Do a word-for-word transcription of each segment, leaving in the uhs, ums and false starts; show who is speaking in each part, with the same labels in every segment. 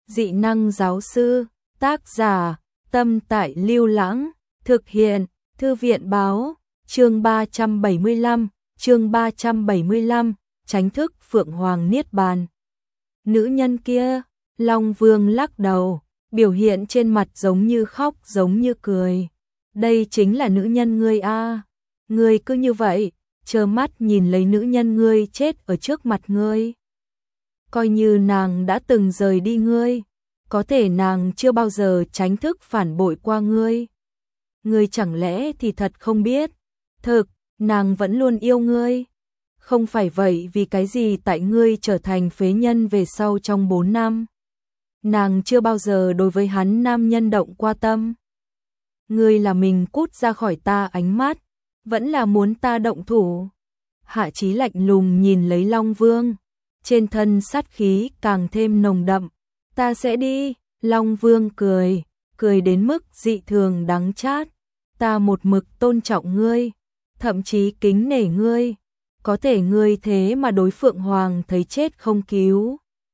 Speaker 1: dị năng giáo sư, tác giả, Tâm Tại Lưu Lãng, thực hiện, Thư viện báo, chương ba trăm bảy mươi lăm, chương ba trăm bảy mươi lăm, tránh thức Phượng Hoàng Niết Bàn. Nữ nhân kia, Long Vương lắc đầu, biểu hiện trên mặt giống như khóc giống như cười. Đây chính là nữ nhân ngươi a, ngươi cứ như vậy, trơ mắt nhìn lấy nữ nhân ngươi chết ở trước mặt ngươi. Coi như nàng đã từng rời đi ngươi, có thể nàng chưa bao giờ tránh thức phản bội qua ngươi. Ngươi chẳng lẽ thì thật không biết, thực, nàng vẫn luôn yêu ngươi. Không phải vậy vì cái gì tại ngươi trở thành phế nhân về sau trong bốn năm. Nàng chưa bao giờ đối với hắn nam nhân động qua tâm. Ngươi là mình cút ra khỏi ta ánh mắt, vẫn là muốn ta động thủ. Hạ Chí lạnh lùng nhìn lấy Long Vương, trên thân sát khí càng thêm nồng đậm. Ta sẽ đi, Long Vương cười, cười đến mức dị thường đắng chát. Ta một mực tôn trọng ngươi, thậm chí kính nể ngươi, có thể ngươi thế mà đối Phượng Hoàng thấy chết không cứu.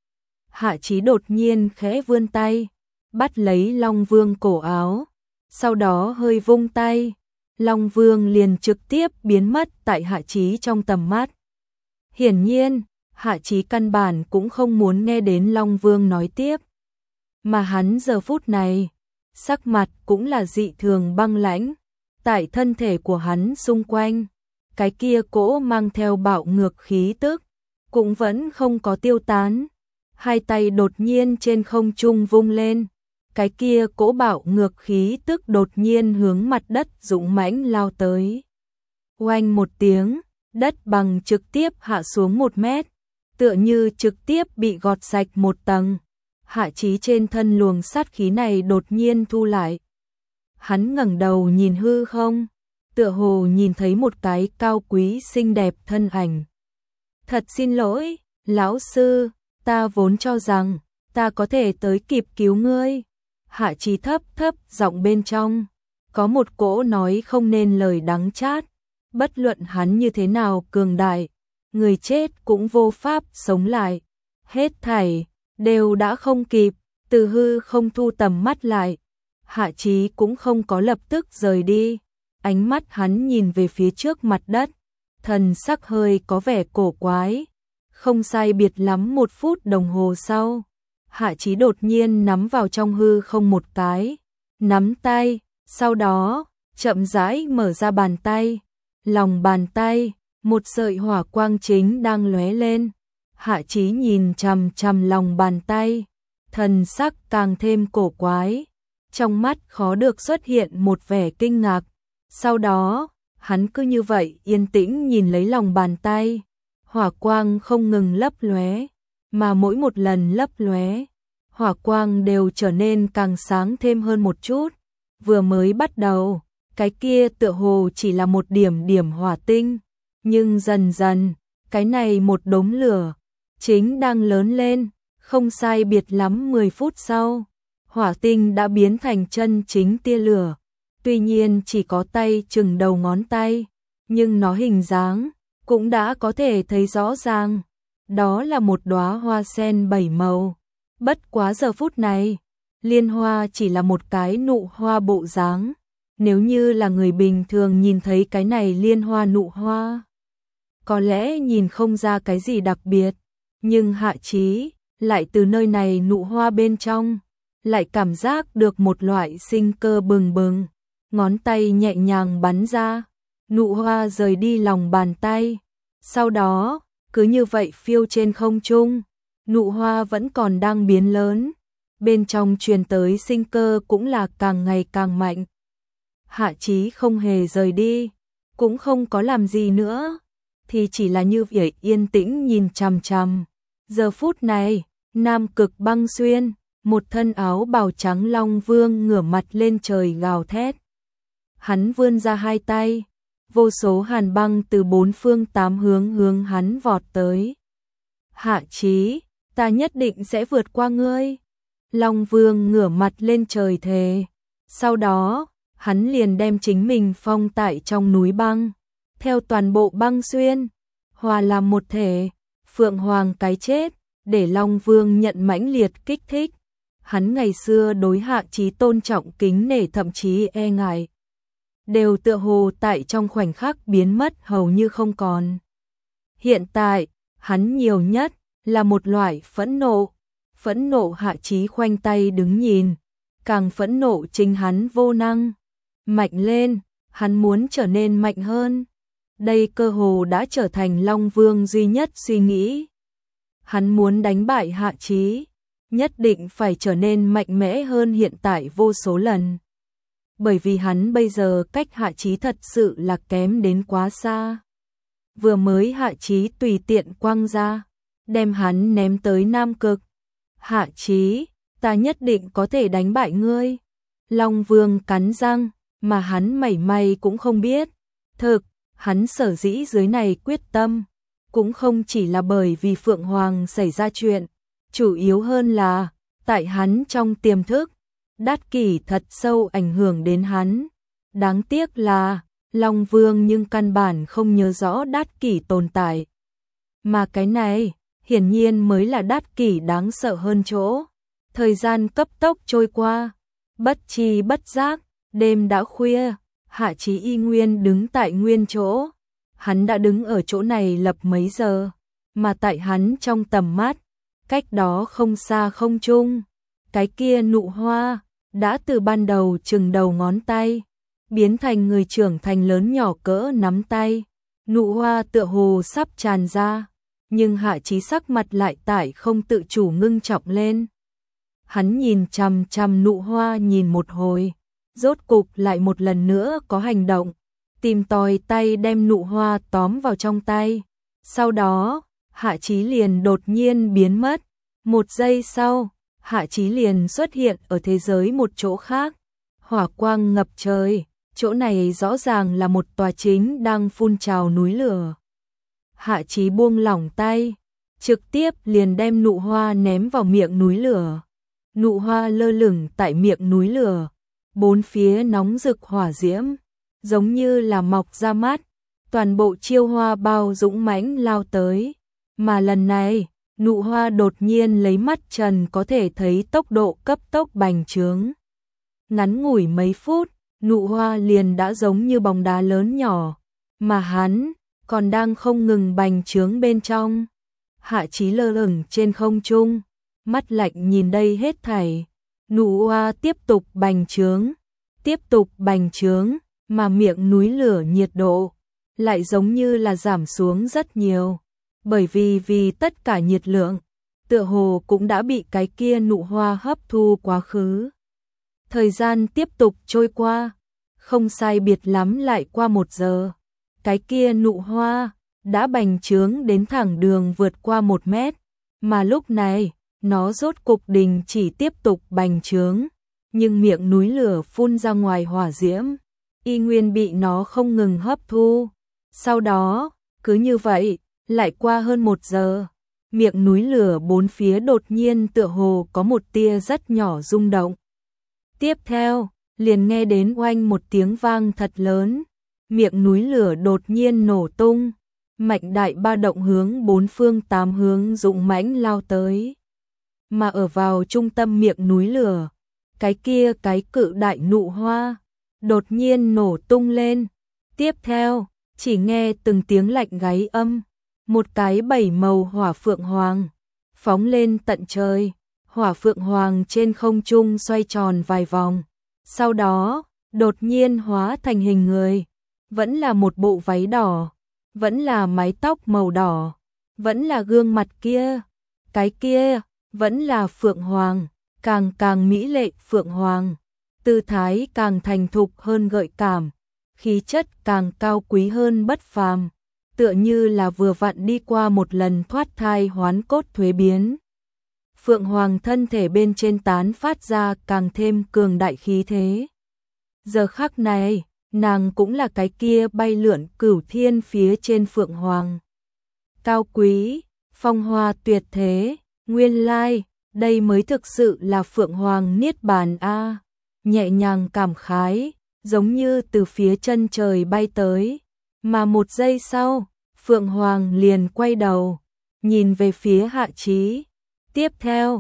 Speaker 1: Hạ Chí đột nhiên khẽ vươn tay, bắt lấy Long Vương cổ áo, sau đó hơi vung tay, Long Vương liền trực tiếp biến mất tại Hạ Chí trong tầm mắt. Hiển nhiên, Hạ Chí căn bản cũng không muốn nghe đến Long Vương nói tiếp, mà hắn giờ phút này, sắc mặt cũng là dị thường băng lãnh, tại thân thể của hắn xung quanh, cái kia cỗ mang theo bạo ngược khí tức, cũng vẫn không có tiêu tán. Hai tay đột nhiên trên không trung vung lên, cái kia cỗ bạo ngược khí tức đột nhiên hướng mặt đất dũng mãnh lao tới. Oanh một tiếng, đất bằng trực tiếp hạ xuống một mét, tựa như trực tiếp bị gọt sạch một tầng. Hạ Chí trên thân luồng sát khí này đột nhiên thu lại. Hắn ngẩng đầu nhìn hư không, tựa hồ nhìn thấy một cái cao quý xinh đẹp thân ảnh. Thật xin lỗi, lão sư, ta vốn cho rằng ta có thể tới kịp cứu ngươi. Hạ Chí thấp thấp giọng bên trong, có một cỗ nói không nên lời đắng chát. Bất luận hắn như thế nào cường đại, người chết cũng vô pháp sống lại. Hết thảy đều đã không kịp, từ hư không thu tầm mắt lại. Hạ Chí cũng không có lập tức rời đi, ánh mắt hắn nhìn về phía trước mặt đất, thần sắc hơi có vẻ cổ quái. Không sai biệt lắm một phút đồng hồ sau, Hạ Chí đột nhiên nắm vào trong hư không một cái, nắm tay, sau đó, chậm rãi mở ra bàn tay, lòng bàn tay, một sợi hỏa quang chính đang lóe lên. Hạ Chí nhìn chằm chằm lòng bàn tay, thần sắc càng thêm cổ quái, trong mắt khó được xuất hiện một vẻ kinh ngạc. Sau đó, hắn cứ như vậy yên tĩnh nhìn lấy lòng bàn tay, hỏa quang không ngừng lấp lóe, mà mỗi một lần lấp lóe, hỏa quang đều trở nên càng sáng thêm hơn một chút. Vừa mới bắt đầu, cái kia tựa hồ chỉ là một điểm điểm hỏa tinh, nhưng dần dần, cái này một đốm lửa chính đang lớn lên, không sai biệt lắm mười phút sau, hỏa tinh đã biến thành chân chính tia lửa. Tuy nhiên chỉ có tay chừng đầu ngón tay, nhưng nó hình dáng cũng đã có thể thấy rõ ràng, đó là một đóa hoa sen bảy màu. Bất quá giờ phút này, liên hoa chỉ là một cái nụ hoa bộ dáng. Nếu như là người bình thường nhìn thấy cái này liên hoa nụ hoa, có lẽ nhìn không ra cái gì đặc biệt, nhưng Hạ Chí lại từ nơi này nụ hoa bên trong, lại cảm giác được một loại sinh cơ bừng bừng. Ngón tay nhẹ nhàng bắn ra, nụ hoa rời đi lòng bàn tay, sau đó, cứ như vậy phiêu trên không trung, nụ hoa vẫn còn đang biến lớn, bên trong truyền tới sinh cơ cũng là càng ngày càng mạnh. Hạ Chí không hề rời đi, cũng không có làm gì nữa, thì chỉ là như vậy yên tĩnh nhìn chằm chằm. Giờ phút này, Nam Cực Băng Xuyên, một thân áo bào trắng Long Vương ngửa mặt lên trời gào thét. Hắn vươn ra hai tay, vô số hàn băng từ bốn phương tám hướng hướng hắn vọt tới. Hạ Chí, ta nhất định sẽ vượt qua ngươi. Long Vương ngửa mặt lên trời thề. Sau đó, hắn liền đem chính mình phong tại trong núi băng, theo toàn bộ băng xuyên, hòa làm một thể. Phượng Hoàng cái chết, để Long Vương nhận mãnh liệt kích thích, hắn ngày xưa đối Hạ Chí tôn trọng kính nể thậm chí e ngại, đều tựa hồ tại trong khoảnh khắc biến mất hầu như không còn. Hiện tại, hắn nhiều nhất là một loại phẫn nộ, phẫn nộ Hạ Chí khoanh tay đứng nhìn, càng phẫn nộ chính hắn vô năng. Mạnh lên, hắn muốn trở nên mạnh hơn. Đây cơ hồ đã trở thành Long Vương duy nhất suy nghĩ. Hắn muốn đánh bại Hạ Chí, nhất định phải trở nên mạnh mẽ hơn hiện tại vô số lần. Bởi vì hắn bây giờ cách Hạ Chí thật sự là kém đến quá xa. Vừa mới Hạ Chí tùy tiện quăng ra, đem hắn ném tới Nam Cực. Hạ Chí, ta nhất định có thể đánh bại ngươi. Long Vương cắn răng, mà hắn mảy may cũng không biết. Thực, hắn sở dĩ dưới này quyết tâm, cũng không chỉ là bởi vì Phượng Hoàng xảy ra chuyện, chủ yếu hơn là, tại hắn trong tiềm thức, Đát Kỷ thật sâu ảnh hưởng đến hắn. Đáng tiếc là, Long Vương nhưng căn bản không nhớ rõ Đát Kỷ tồn tại. Mà cái này, hiển nhiên mới là Đát Kỷ đáng sợ hơn chỗ. Thời gian cấp tốc trôi qua, bất tri bất giác, đêm đã khuya, Hạ Chí y nguyên đứng tại nguyên chỗ. Hắn đã đứng ở chỗ này lập mấy giờ, mà tại hắn trong tầm mắt, cách đó không xa không trung, cái kia nụ hoa, đã từ ban đầu chừng đầu ngón tay, biến thành người trưởng thành lớn nhỏ cỡ nắm tay. Nụ hoa tựa hồ sắp tràn ra, nhưng Hạ Chí sắc mặt lại tại không tự chủ ngưng trọng lên. Hắn nhìn chằm chằm nụ hoa nhìn một hồi, rốt cục lại một lần nữa có hành động, tìm tòi tay đem nụ hoa tóm vào trong tay. Sau đó, Hạ Chí liền đột nhiên biến mất. Một giây sau, Hạ Chí liền xuất hiện ở thế giới một chỗ khác. Hỏa quang ngập trời, chỗ này rõ ràng là một tòa chính đang phun trào núi lửa. Hạ Chí buông lỏng tay, trực tiếp liền đem nụ hoa ném vào miệng núi lửa. Nụ hoa lơ lửng tại miệng núi lửa, bốn phía nóng rực hỏa diễm, giống như là mọc ra mắt, toàn bộ chiêu hoa bao dũng mãnh lao tới. Mà lần này, nụ hoa đột nhiên lấy mắt trần có thể thấy tốc độ cấp tốc bành trướng. Ngắn ngủi mấy phút, nụ hoa liền đã giống như bóng đá lớn nhỏ, mà hắn còn đang không ngừng bành trướng bên trong. Hạ Chí lơ lửng trên không trung, mắt lạnh nhìn đây hết thảy. Nụ hoa tiếp tục bành trướng, tiếp tục bành trướng, mà miệng núi lửa nhiệt độ lại giống như là giảm xuống rất nhiều, bởi vì vì tất cả nhiệt lượng tựa hồ cũng đã bị cái kia nụ hoa hấp thu quá khứ. Thời gian tiếp tục trôi qua, không sai biệt lắm lại qua một giờ, cái kia nụ hoa đã bành trướng đến thẳng đường vượt qua một mét, mà lúc này nó rốt cục đình chỉ tiếp tục bành trướng, nhưng miệng núi lửa phun ra ngoài hỏa diễm, y nguyên bị nó không ngừng hấp thu. Sau đó, cứ như vậy, lại qua hơn một giờ, miệng núi lửa bốn phía đột nhiên tựa hồ có một tia rất nhỏ rung động. Tiếp theo, liền nghe đến oanh một tiếng vang thật lớn, miệng núi lửa đột nhiên nổ tung, mạnh đại ba động hướng bốn phương tám hướng dũng mãnh lao tới. Mà ở vào trung tâm miệng núi lửa, cái kia cái cự đại nụ hoa đột nhiên nổ tung lên. Tiếp theo, chỉ nghe từng tiếng lạnh gáy âm, một cái bảy màu hỏa phượng hoàng phóng lên tận trời. Hỏa phượng hoàng trên không trung xoay tròn vài vòng, sau đó đột nhiên hóa thành hình người, vẫn là một bộ váy đỏ, vẫn là mái tóc màu đỏ, vẫn là gương mặt kia, cái kia vẫn là phượng hoàng, càng càng mỹ lệ phượng hoàng, tư thái càng thành thục hơn gợi cảm, khí chất càng cao quý hơn bất phàm, tựa như là vừa vặn đi qua một lần thoát thai hoán cốt thuế biến. Phượng Hoàng thân thể bên trên tán phát ra càng thêm cường đại khí thế. Giờ khắc này, nàng cũng là cái kia bay lượn cửu thiên phía trên Phượng Hoàng. Cao quý, phong hoa tuyệt thế, nguyên lai, đây mới thực sự là Phượng Hoàng Niết Bàn a. Nhẹ nhàng cảm khái, giống như từ phía chân trời bay tới. Mà một giây sau, Phượng Hoàng liền quay đầu, nhìn về phía Hạ Chí. Tiếp theo,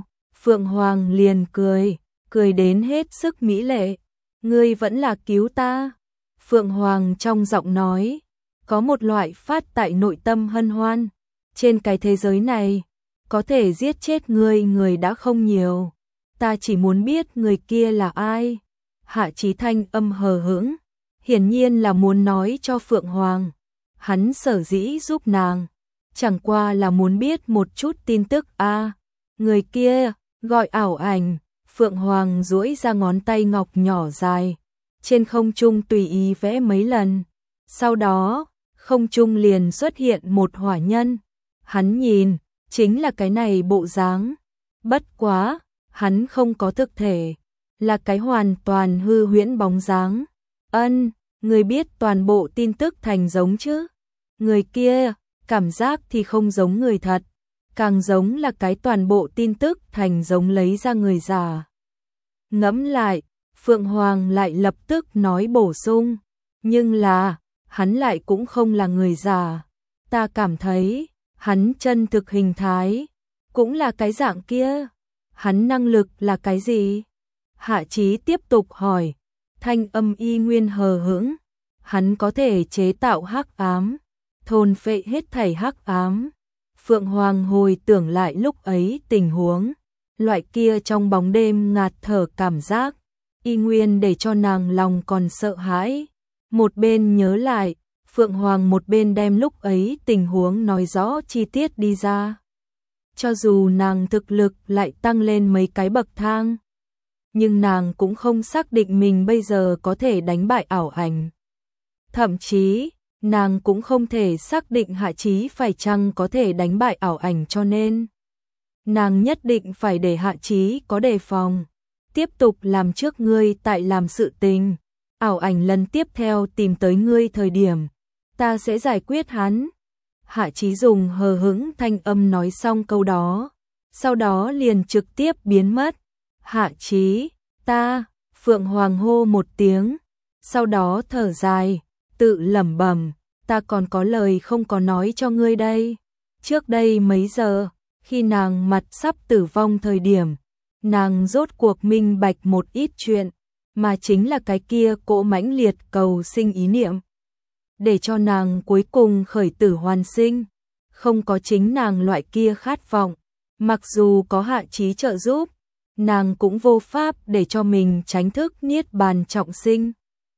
Speaker 1: Phượng Hoàng liền cười, cười đến hết sức mỹ lệ. Ngươi vẫn là cứu ta. Phượng Hoàng trong giọng nói, có một loại phát tại nội tâm hân hoan. Trên cái thế giới này, có thể giết chết ngươi người đã không nhiều. Ta chỉ muốn biết người kia là ai. Hạ Chí thanh âm hờ hững, hiển nhiên là muốn nói cho Phượng Hoàng. Hắn sở dĩ giúp nàng, chẳng qua là muốn biết một chút tin tức a. À, người kia, gọi ảo ảnh. Phượng Hoàng duỗi ra ngón tay ngọc nhỏ dài, trên không trung tùy ý vẽ mấy lần. Sau đó, không trung liền xuất hiện một hỏa nhân. Hắn nhìn, chính là cái này bộ dáng. Bất quá, hắn không có thực thể, là cái hoàn toàn hư huyễn bóng dáng. Ân, người biết toàn bộ tin tức thành giống chứ? Người kia, cảm giác thì không giống người thật, càng giống là cái toàn bộ tin tức thành giống lấy ra người giả. Ngẫm lại, Phượng Hoàng lại lập tức nói bổ sung, nhưng là, hắn lại cũng không là người giả. Ta cảm thấy, hắn chân thực hình thái, cũng là cái dạng kia. Hắn năng lực là cái gì? Hạ Chí tiếp tục hỏi, thanh âm y nguyên hờ hững. Hắn có thể chế tạo hắc ám, thôn phệ hết thảy hắc ám. Phượng Hoàng hồi tưởng lại lúc ấy tình huống, loại kia trong bóng đêm ngạt thở cảm giác, y nguyên để cho nàng lòng còn sợ hãi. Một bên nhớ lại, Phượng Hoàng một bên đem lúc ấy tình huống nói rõ chi tiết đi ra. Cho dù nàng thực lực lại tăng lên mấy cái bậc thang, nhưng nàng cũng không xác định mình bây giờ có thể đánh bại ảo ảnh. Thậm chí, nàng cũng không thể xác định Hạ Chí phải chăng có thể đánh bại ảo ảnh, cho nên nàng nhất định phải để Hạ Chí có đề phòng, tiếp tục làm trước ngươi tại làm sự tình. Ảo ảnh lần tiếp theo tìm tới ngươi thời điểm, ta sẽ giải quyết hắn. Hạ Chí dùng hờ hững thanh âm nói xong câu đó, sau đó liền trực tiếp biến mất. Hạ Chí, ta, Phượng Hoàng hô một tiếng, sau đó thở dài, tự lẩm bẩm, ta còn có lời không có nói cho ngươi đây. Trước đây mấy giờ, khi nàng mặt sắp tử vong thời điểm, nàng rốt cuộc minh bạch một ít chuyện, mà chính là cái kia cỗ mãnh liệt cầu sinh ý niệm, để cho nàng cuối cùng khởi tử hoàn sinh. Không có chính nàng loại kia khát vọng, mặc dù có Hạ Chí trợ giúp, nàng cũng vô pháp để cho mình tránh thức niết bàn trọng sinh.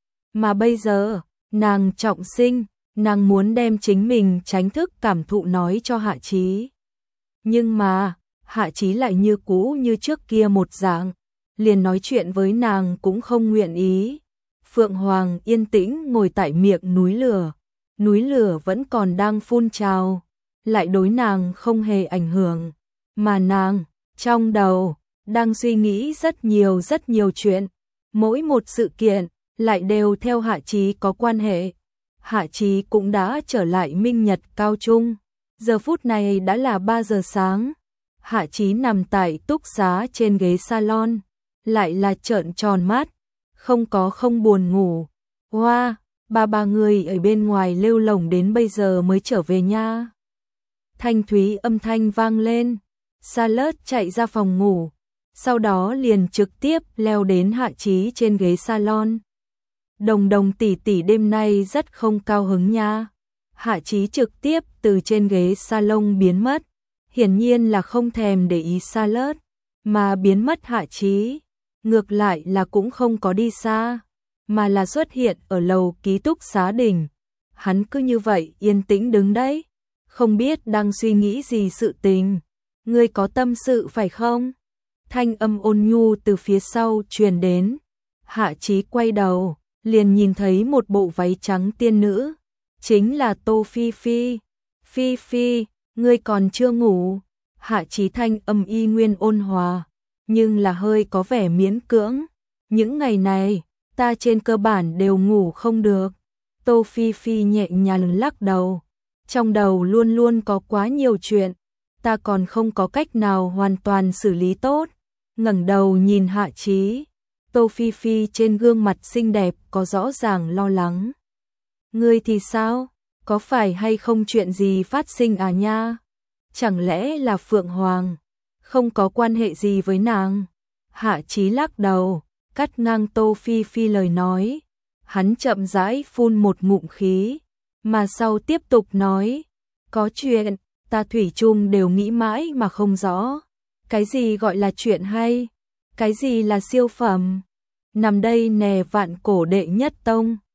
Speaker 1: Mà bây giờ, nàng trọng sinh, nàng muốn đem chính mình tránh thức cảm thụ nói cho Hạ Chí. Nhưng mà, Hạ Chí lại như cũ như trước kia một dạng, liền nói chuyện với nàng cũng không nguyện ý. Phượng Hoàng yên tĩnh ngồi tại miệng núi lửa, núi lửa vẫn còn đang phun trào, lại đối nàng không hề ảnh hưởng, mà nàng, trong đầu, đang suy nghĩ rất nhiều rất nhiều chuyện, mỗi một sự kiện, lại đều theo Hạ Chí có quan hệ. Hạ Chí cũng đã trở lại Minh Nhật Cao Trung, giờ phút này đã là ba giờ sáng, Hạ Chí nằm tại túc xá trên ghế salon, lại là trợn tròn mắt, không có không buồn ngủ. Hoa, wow, ba ba người ở bên ngoài lêu lổng đến bây giờ mới trở về nha. Thanh thúy âm thanh vang lên, Charlotte chạy ra phòng ngủ, sau đó liền trực tiếp leo đến Hạ Chí trên ghế salon. Đồng Đồng tỷ tỷ đêm nay rất không cao hứng nha. Hạ Chí trực tiếp từ trên ghế salon biến mất, hiển nhiên là không thèm để ý Charlotte, mà biến mất Hạ Chí, ngược lại là cũng không có đi xa, mà là xuất hiện ở lầu ký túc xá đỉnh. Hắn cứ như vậy yên tĩnh đứng đấy, không biết đang suy nghĩ gì sự tình. Ngươi có tâm sự phải không? Thanh âm ôn nhu từ phía sau truyền đến. Hạ Chí quay đầu, liền nhìn thấy một bộ váy trắng tiên nữ, chính là Tô Phi Phi. Phi Phi, ngươi còn chưa ngủ? Hạ Chí thanh âm y nguyên ôn hòa, nhưng là hơi có vẻ miễn cưỡng. Những ngày này, ta trên cơ bản đều ngủ không được. Tô Phi Phi nhẹ nhàng lắc đầu, trong đầu luôn luôn có quá nhiều chuyện, ta còn không có cách nào hoàn toàn xử lý tốt. Ngẩng đầu nhìn Hạ Chí, Tô Phi Phi trên gương mặt xinh đẹp có rõ ràng lo lắng. Ngươi thì sao? Có phải hay không chuyện gì phát sinh à nha? Chẳng lẽ là Phượng Hoàng? không có quan hệ gì với nàng. Hạ Chí lắc đầu, cắt ngang Tô Phi Phi lời nói. Hắn chậm rãi phun một ngụm khí, mà sau tiếp tục nói, có chuyện, ta thủy chung đều nghĩ mãi mà không rõ. Cái gì gọi là chuyện hay? Cái gì là siêu phẩm? Nằm đây nè vạn cổ đệ nhất tông.